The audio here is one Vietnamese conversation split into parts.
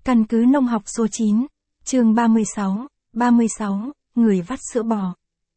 Căn cứ nông học số 9, chương 36, người vắt sữa bò.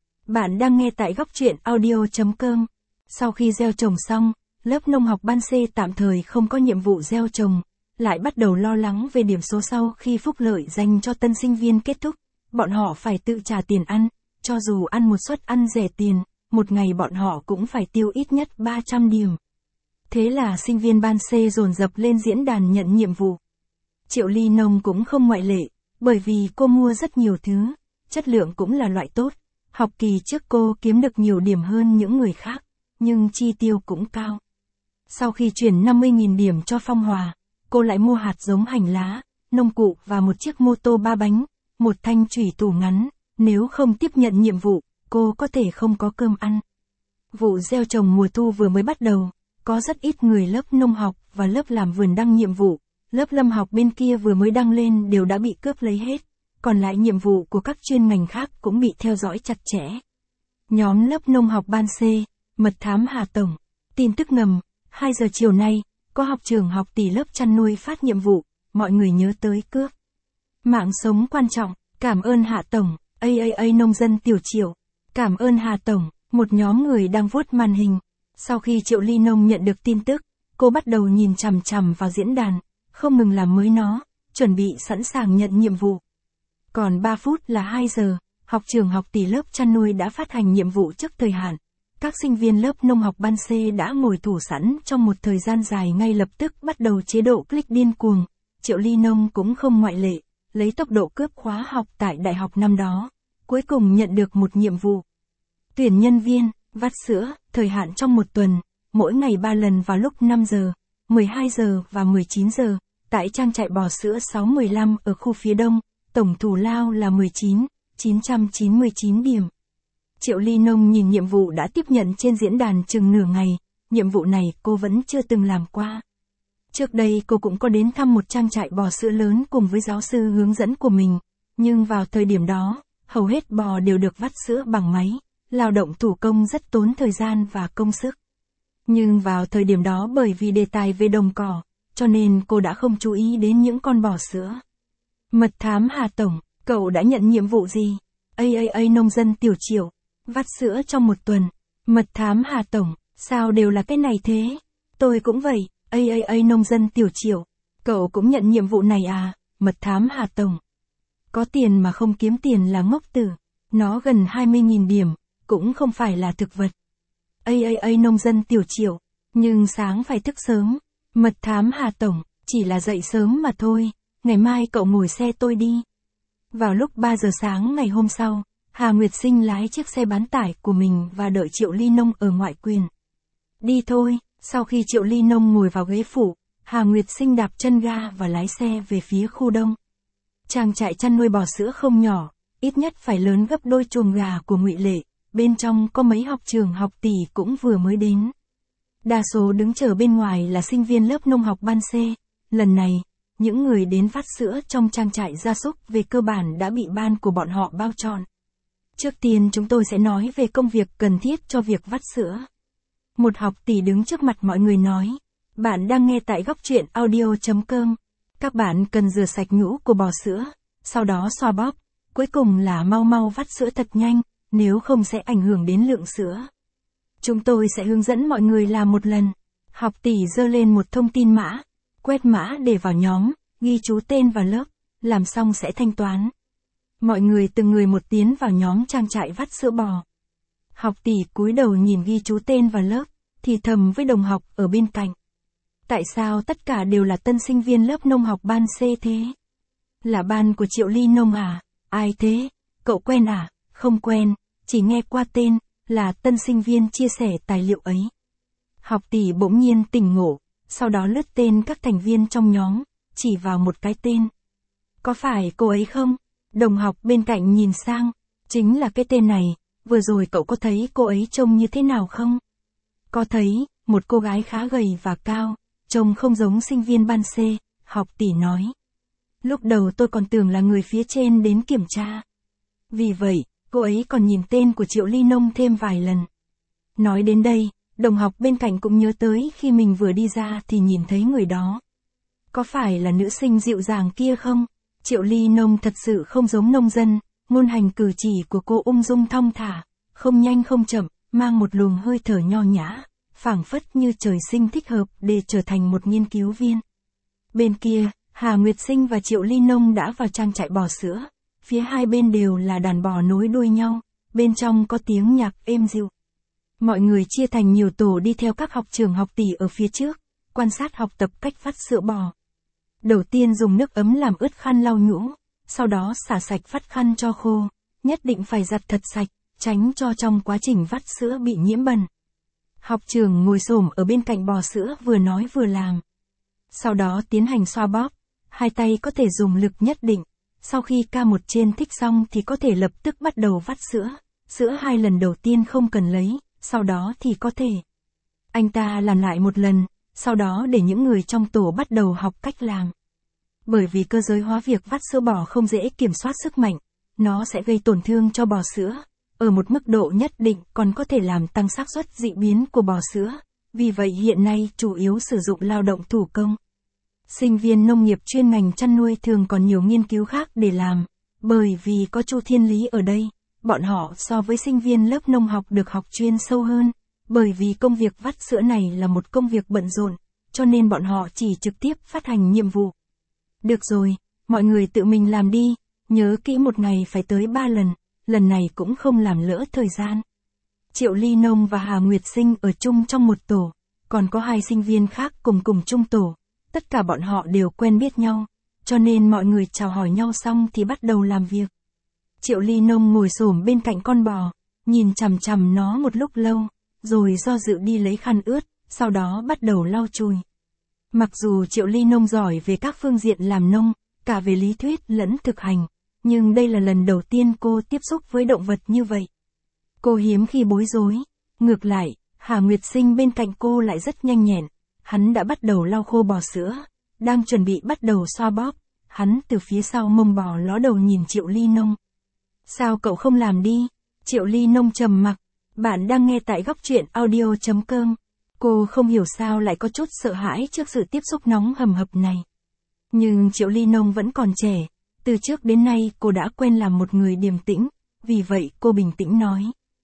Bạn đang nghe tại góc truyện audio.com. Sau khi gieo trồng xong, lớp nông học ban C tạm thời không có nhiệm vụ gieo trồng, lại bắt đầu lo lắng về điểm số sau khi phúc lợi dành cho tân sinh viên kết thúc. Bọn họ phải tự trả tiền ăn, cho dù ăn một suất ăn rẻ tiền, một ngày bọn họ cũng phải tiêu ít nhất 300 điểm. Thế là sinh viên ban C dồn dập lên diễn đàn nhận nhiệm vụ. Triệu Ly Nông cũng không ngoại lệ, bởi vì cô mua rất nhiều thứ, chất lượng cũng là loại tốt. Học kỳ trước cô kiếm được nhiều điểm hơn những người khác, nhưng chi tiêu cũng cao. Sau khi chuyển 50.000 điểm cho Phong Hòa, cô lại mua hạt giống hành lá, nông cụ và một chiếc mô tô 3 bánh, một thanh chủy thủ ngắn. Nếu không tiếp nhận nhiệm vụ, cô có thể không có cơm ăn. Vụ gieo trồng mùa thu vừa mới bắt đầu, có rất ít người lớp nông học và lớp làm vườn đăng nhiệm vụ. Lớp lâm học bên kia vừa mới đăng lên đều đã bị cướp lấy hết, còn lại nhiệm vụ của các chuyên ngành khác cũng bị theo dõi chặt chẽ. Nhóm lớp nông học ban C, mật thám Hà Tổng, tin tức ngầm, 2 giờ chiều nay, có học trường học tỷ lớp chăn nuôi phát nhiệm vụ, mọi người nhớ tới cướp. Mạng sống quan trọng, cảm ơn Hạ Tổng, nông dân Tiểu Triệu, cảm ơn Hà Tổng, một nhóm người đang vuốt màn hình. Sau khi Triệu Ly Nông nhận được tin tức, cô bắt đầu nhìn chằm chằm vào diễn đàn, không ngừng làm mới nó, chuẩn bị sẵn sàng nhận nhiệm vụ. Còn 3 phút là 2 giờ, học trường học tỷ lớp chăn nuôi đã phát hành nhiệm vụ trước thời hạn. Các sinh viên lớp nông học ban C đã ngồi thủ sẵn trong một thời gian dài, ngay lập tức bắt đầu chế độ click điên cuồng. Triệu Ly Nông cũng không ngoại lệ, lấy tốc độ cướp khóa học tại đại học năm đó, cuối cùng nhận được một nhiệm vụ. Tuyển nhân viên, vắt sữa, thời hạn trong 1 tuần, mỗi ngày 3 lần vào lúc 5 giờ, 12 giờ và 19 giờ. Tại trang trại bò sữa 615 ở khu phía đông, tổng thù lao là 19.999 điểm. Triệu Ly Nông nhìn nhiệm vụ đã tiếp nhận trên diễn đàn chừng nửa ngày, nhiệm vụ này cô vẫn chưa từng làm qua. Trước đây cô cũng có đến thăm một trang trại bò sữa lớn cùng với giáo sư hướng dẫn của mình, nhưng vào thời điểm đó, hầu hết bò đều được vắt sữa bằng máy, lao động thủ công rất tốn thời gian và công sức. Nhưng vào thời điểm đó bởi vì đề tài về đồng cỏ, cho nên cô đã không chú ý đến những con bò sữa. Mật thám Hà Tổng, cậu đã nhận nhiệm vụ gì? Nông dân Tiểu Triệu, vắt sữa trong 1 tuần. Mật thám Hà Tổng, sao đều là cái này thế? Tôi cũng vậy. Nông dân Tiểu Triệu, cậu cũng nhận nhiệm vụ này à? Mật thám Hà Tổng, có tiền mà không kiếm tiền là ngốc tử. Nó gần 20.000 điểm, cũng không phải là thực vật. Nông dân Tiểu Triệu, nhưng sáng phải thức sớm. Mật thám Hà Tổng, chỉ là dậy sớm mà thôi, ngày mai cậu ngồi xe tôi đi. Vào lúc 3 giờ sáng ngày hôm sau, Hà Nguyệt Sinh lái chiếc xe bán tải của mình và đợi Triệu Ly Nông ở ngoại quyền. Đi thôi, sau khi Triệu Ly Nông ngồi vào ghế phụ, Hà Nguyệt Sinh đạp chân ga và lái xe về phía khu đông. Trang trại chăn nuôi bò sữa không nhỏ, ít nhất phải lớn gấp đôi chuồng gà của Ngụy Lệ, bên trong có mấy học trường học tỷ cũng vừa mới đến. Đa số đứng chờ bên ngoài là sinh viên lớp nông học ban C. Lần này, những người đến vắt sữa trong trang trại gia súc về cơ bản đã bị ban của bọn họ bao trọn. Trước tiên chúng tôi sẽ nói về công việc cần thiết cho việc vắt sữa. Một học tỷ đứng trước mặt mọi người nói, bạn đang nghe tại góc truyện audio.com. Các bạn cần rửa sạch nhũ của bò sữa, sau đó xoa bóp, cuối cùng là mau vắt sữa thật nhanh, nếu không sẽ ảnh hưởng đến lượng sữa. Chúng tôi sẽ hướng dẫn mọi người làm một lần. Học tỷ giơ lên một thông tin mã, quét mã để vào nhóm, ghi chú tên vào lớp, làm xong sẽ thanh toán. Mọi người từng người một tiến vào nhóm trang trại vắt sữa bò. Học tỷ cúi đầu nhìn ghi chú tên vào lớp, thì thầm với đồng học ở bên cạnh. Tại sao tất cả đều là tân sinh viên lớp nông học ban C thế? Là ban của Triệu Ly Nông à? Ai thế? Cậu quen à? Không quen, chỉ nghe qua tên, là tân sinh viên chia sẻ tài liệu ấy. Học tỷ bỗng nhiên tỉnh ngộ, sau đó lướt tên các thành viên trong nhóm, chỉ vào một cái tên. Có phải cô ấy không? Đồng học bên cạnh nhìn sang, chính là cái tên này, vừa rồi cậu có thấy cô ấy trông như thế nào không? Có thấy, một cô gái khá gầy và cao, trông không giống sinh viên ban C, học tỷ nói. Lúc đầu tôi còn tưởng là người phía trên đến kiểm tra. Vì vậy, cô ấy còn nhìn tên của Triệu Ly Nông thêm vài lần. Nói đến đây, đồng học bên cạnh cũng nhớ tới khi mình vừa đi ra thì nhìn thấy người đó. Có phải là nữ sinh dịu dàng kia không? Triệu Ly Nông thật sự không giống nông dân, ngôn hành cử chỉ của cô ung dung thong thả, không nhanh không chậm, mang một luồng hơi thở nho nhã, phảng phất như trời sinh thích hợp để trở thành một nghiên cứu viên. Bên kia, Hà Nguyệt Sinh và Triệu Ly Nông đã vào trang trại bò sữa, phía hai bên đều là đàn bò nối đuôi nhau, bên trong có tiếng nhạc êm dịu. Mọi người chia thành nhiều tổ đi theo các học trưởng học tỷ ở phía trước, quan sát học tập cách vắt sữa bò. Đầu tiên dùng nước ấm làm ướt khăn lau nhũ, sau đó xả sạch vắt khăn cho khô, nhất định phải giặt thật sạch, tránh cho trong quá trình vắt sữa bị nhiễm bẩn. Học trưởng ngồi xổm ở bên cạnh bò sữa vừa nói vừa làm. Sau đó tiến hành xoa bóp, hai tay có thể dùng lực nhất định, sau khi ca một trên thích xong thì có thể lập tức bắt đầu vắt sữa, sữa 2 lần đầu tiên không cần lấy, sau đó thì có thể. Anh ta làm lại một lần, sau đó để những người trong tổ bắt đầu học cách làm. Bởi vì cơ giới hóa việc vắt sữa bò không dễ kiểm soát sức mạnh, nó sẽ gây tổn thương cho bò sữa, ở một mức độ nhất định còn có thể làm tăng xác suất dị biến của bò sữa, vì vậy hiện nay chủ yếu sử dụng lao động thủ công. Sinh viên nông nghiệp chuyên ngành chăn nuôi thường còn nhiều nghiên cứu khác để làm, bởi vì có Chu Thiên Lý ở đây, bọn họ so với sinh viên lớp nông học được học chuyên sâu hơn, bởi vì công việc vắt sữa này là một công việc bận rộn, cho nên bọn họ chỉ trực tiếp phát hành nhiệm vụ. Được rồi, mọi người tự mình làm đi, nhớ kỹ một ngày phải tới 3 lần, lần này cũng không làm lỡ thời gian. Triệu Ly Nông và Hà Nguyệt Sinh ở chung trong một tổ, còn có 2 sinh viên khác cùng chung tổ, tất cả bọn họ đều quen biết nhau, cho nên mọi người chào hỏi nhau xong thì bắt đầu làm việc. Triệu Ly Nông ngồi xổm bên cạnh con bò, nhìn chằm chằm nó một lúc lâu, rồi do dự đi lấy khăn ướt, sau đó bắt đầu lau chùi. Mặc dù Triệu Ly Nông giỏi về các phương diện làm nông, cả về lý thuyết lẫn thực hành, nhưng đây là lần đầu tiên cô tiếp xúc với động vật như vậy. Cô hiếm khi bối rối, ngược lại, Hà Nguyệt Sinh bên cạnh cô lại rất nhanh nhẹn, hắn đã bắt đầu lau khô bò sữa, đang chuẩn bị bắt đầu xoa bóp, hắn từ phía sau mông bò ló đầu nhìn Triệu Ly Nông. Sao cậu không làm đi? Triệu Ly Nông trầm mặc, bạn đang nghe tại góc truyện audio.com. Cô không hiểu sao lại có chút sợ hãi trước sự tiếp xúc nóng hầm hập này. Nhưng Triệu Ly Nông vẫn còn trẻ, từ trước đến nay cô đã quen làm một người điềm tĩnh, vì vậy cô bình tĩnh nói.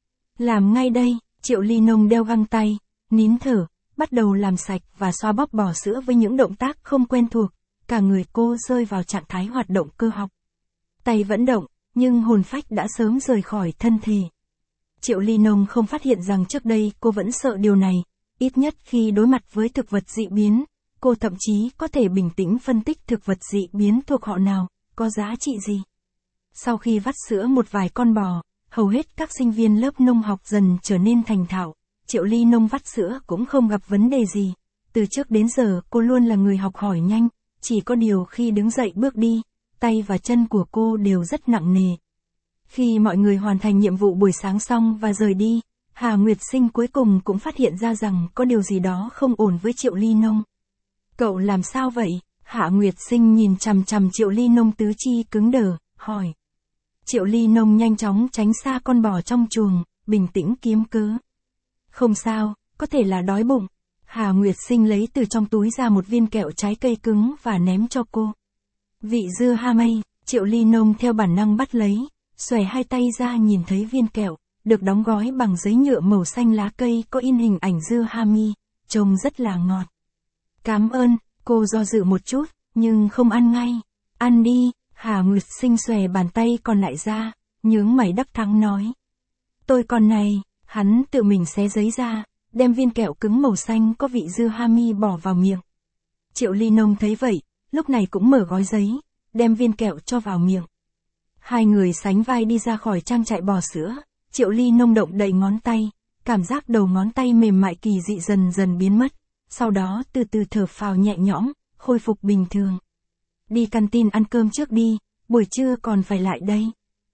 Làm ngay đây, Triệu Ly Nông đeo găng tay, nín thở, bắt đầu làm sạch và xoa bóp bò sữa với những động tác không quen thuộc, cả người cô rơi vào trạng thái hoạt động cơ học. Tay vẫn động, nhưng hồn phách đã sớm rời khỏi thân thể. Triệu Ly Nông không phát hiện rằng trước đây cô vẫn sợ điều này, ít nhất khi đối mặt với thực vật dị biến, cô thậm chí có thể bình tĩnh phân tích thực vật dị biến thuộc họ nào, có giá trị gì. Sau khi vắt sữa một vài con bò, hầu hết các sinh viên lớp nông học dần trở nên thành thạo, Triệu Ly Nông vắt sữa cũng không gặp vấn đề gì. Từ trước đến giờ cô luôn là người học hỏi nhanh, chỉ có điều khi đứng dậy bước đi, tay và chân của cô đều rất nặng nề. Khi mọi người hoàn thành nhiệm vụ buổi sáng xong và rời đi, Hà Nguyệt Sinh cuối cùng cũng phát hiện ra rằng có điều gì đó không ổn với Triệu Ly Nông. Cậu làm sao vậy? Hà Nguyệt Sinh nhìn chằm chằm Triệu Ly Nông tứ chi cứng đờ, hỏi. Triệu Ly Nông nhanh chóng tránh xa con bò trong chuồng, bình tĩnh kiếm cớ. Không sao, có thể là đói bụng. Hà Nguyệt Sinh lấy từ trong túi ra một viên kẹo trái cây cứng và ném cho cô. Vị dưa ha mây, Triệu Ly Nông theo bản năng bắt lấy, xòe hai tay ra nhìn thấy viên kẹo, được đóng gói bằng giấy nhựa màu xanh lá cây có in hình ảnh dưa ha mi, trông rất là ngọt. Cảm ơn, cô do dự một chút, nhưng không ăn ngay. Ăn đi, Hà Nguyệt Sinh xòe bàn tay còn lại ra, nhướng mày đắc thắng nói. Tôi còn này, hắn tự mình xé giấy ra, đem viên kẹo cứng màu xanh có vị dưa ha mi bỏ vào miệng. Triệu Ly Nông thấy vậy, lúc này cũng mở gói giấy, đem viên kẹo cho vào miệng. Hai người sánh vai đi ra khỏi trang trại bò sữa, Triệu Ly Nông động đậy ngón tay, cảm giác đầu ngón tay mềm mại kỳ dị dần dần biến mất, sau đó từ từ thở phào nhẹ nhõm, khôi phục bình thường. Đi canteen ăn cơm trước đi, buổi trưa còn phải lại đây.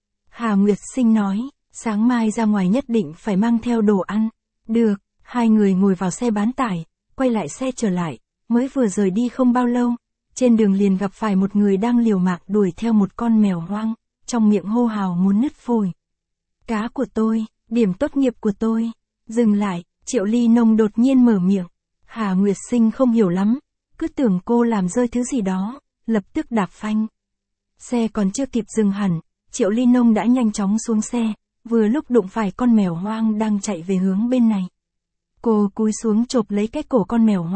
Hà Nguyệt Sinh nói, sáng mai ra ngoài nhất định phải mang theo đồ ăn. Được, hai người ngồi vào xe bán tải, quay lại xe trở lại, mới vừa rời đi không bao lâu, trên đường liền gặp phải một người đang liều mạng đuổi theo một con mèo hoang, trong miệng hô hào muốn nứt phổi. Cá của tôi, điểm tốt nghiệp của tôi. Dừng lại, Triệu Ly Nông đột nhiên mở miệng. Hà Nguyệt Sinh không hiểu lắm, cứ tưởng cô làm rơi thứ gì đó, lập tức đạp phanh. Xe còn chưa kịp dừng hẳn, Triệu Ly Nông đã nhanh chóng xuống xe, vừa lúc đụng phải con mèo hoang đang chạy về hướng bên này. Cô cúi xuống chộp lấy cái cổ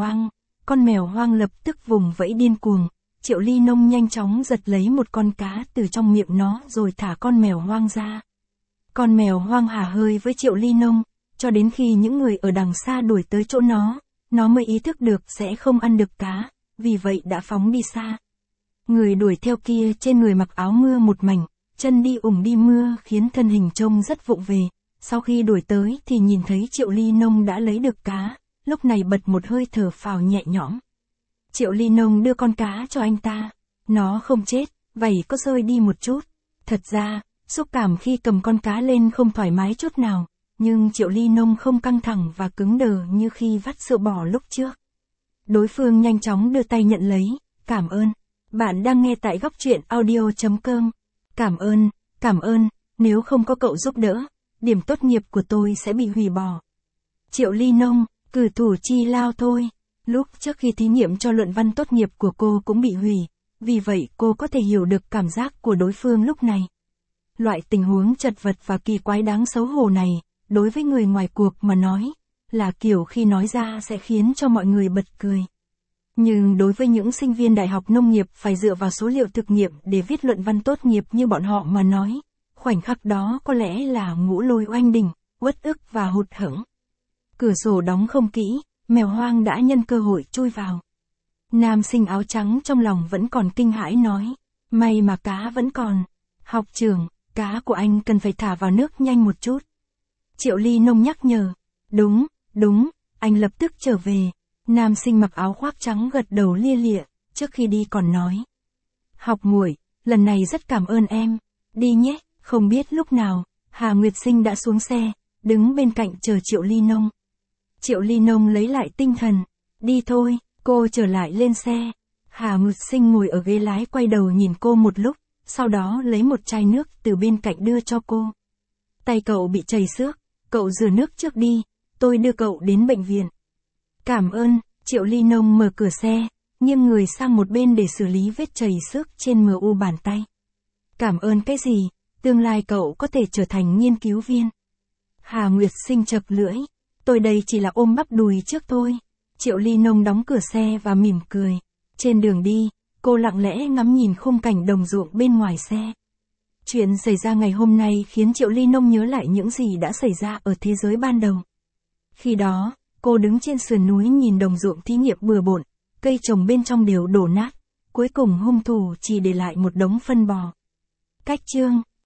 con mèo hoang lập tức vùng vẫy điên cuồng. Triệu Ly Nông nhanh chóng giật lấy một con cá từ trong miệng nó rồi thả con mèo hoang ra. Con mèo hoang hả hơi với Triệu Ly Nông, cho đến khi những người ở đằng xa đuổi tới chỗ nó mới ý thức được sẽ không ăn được cá, vì vậy đã phóng đi xa. Người đuổi theo kia trên người mặc áo mưa một mảnh, chân đi ủng đi mưa khiến thân hình trông rất vụng về. Sau khi đuổi tới thì nhìn thấy Triệu Ly Nông đã lấy được cá, lúc này bật một hơi thở phào nhẹ nhõm. Triệu Ly Nông đưa con cá cho anh ta. Nó không chết, vảy có rơi đi một chút. Thật ra, xúc cảm khi cầm con cá lên không thoải mái chút nào, nhưng Triệu Ly Nông không căng thẳng và cứng đờ như khi vắt sữa bò lúc trước. Đối phương nhanh chóng đưa tay nhận lấy, cảm ơn. Bạn đang nghe tại Góc Truyện Audio.com. Cảm ơn, nếu không có cậu giúp đỡ, điểm tốt nghiệp của tôi sẽ bị hủy bỏ. Triệu Ly Nông, cử thủ chi lao thôi. Lúc trước khi thí nghiệm cho luận văn tốt nghiệp của cô cũng bị hủy, vì vậy cô có thể hiểu được cảm giác của đối phương lúc này. Loại tình huống chật vật và kỳ quái đáng xấu hổ này, đối với người ngoài cuộc mà nói, là kiểu khi nói ra sẽ khiến cho mọi người bật cười. Nhưng đối với những sinh viên đại học nông nghiệp phải dựa vào số liệu thực nghiệm để viết luận văn tốt nghiệp như bọn họ mà nói, khoảnh khắc đó có lẽ là ngũ lôi oanh đỉnh, uất ức và hụt hẫng. Cửa sổ đóng không kỹ, mèo hoang đã nhân cơ hội chui vào. Nam sinh áo trắng trong lòng vẫn còn kinh hãi nói, may mà cá vẫn còn. Học trưởng, cá của anh cần phải thả vào nước nhanh một chút. Triệu Ly Nông nhắc nhở. Đúng, anh lập tức trở về. Nam sinh mặc áo khoác trắng gật đầu lia lịa, trước khi đi còn nói. Học muội, lần này rất cảm ơn em. Đi nhé. Không biết lúc nào, Hà Nguyệt Sinh đã xuống xe, đứng bên cạnh chờ Triệu Ly Nông. Triệu Ly Nông lấy lại tinh thần. Đi thôi, cô trở lại lên xe. Hà Nguyệt Sinh ngồi ở ghế lái quay đầu nhìn cô một lúc, sau đó lấy một chai nước từ bên cạnh đưa cho cô. Tay cậu bị chảy xước, cậu rửa nước trước đi, tôi đưa cậu đến bệnh viện. Cảm ơn, Triệu Ly Nông mở cửa xe, nghiêng người sang một bên để xử lý vết chảy xước trên mu bàn tay. Cảm ơn cái gì, tương lai cậu có thể trở thành nghiên cứu viên. Hà Nguyệt Sinh chật lưỡi, tôi đây chỉ là ôm bắp đùi trước thôi. Triệu Ly Nông đóng cửa xe và mỉm cười. Trên đường đi, cô lặng lẽ ngắm nhìn khung cảnh đồng ruộng bên ngoài xe. Chuyện xảy ra ngày hôm nay khiến Triệu Ly Nông nhớ lại những gì đã xảy ra ở thế giới ban đầu. Khi đó, cô đứng trên sườn núi nhìn đồng ruộng thí nghiệm bừa bộn, cây trồng bên trong đều đổ nát, cuối cùng hung thủ chỉ để lại một đống phân bò. Cách chương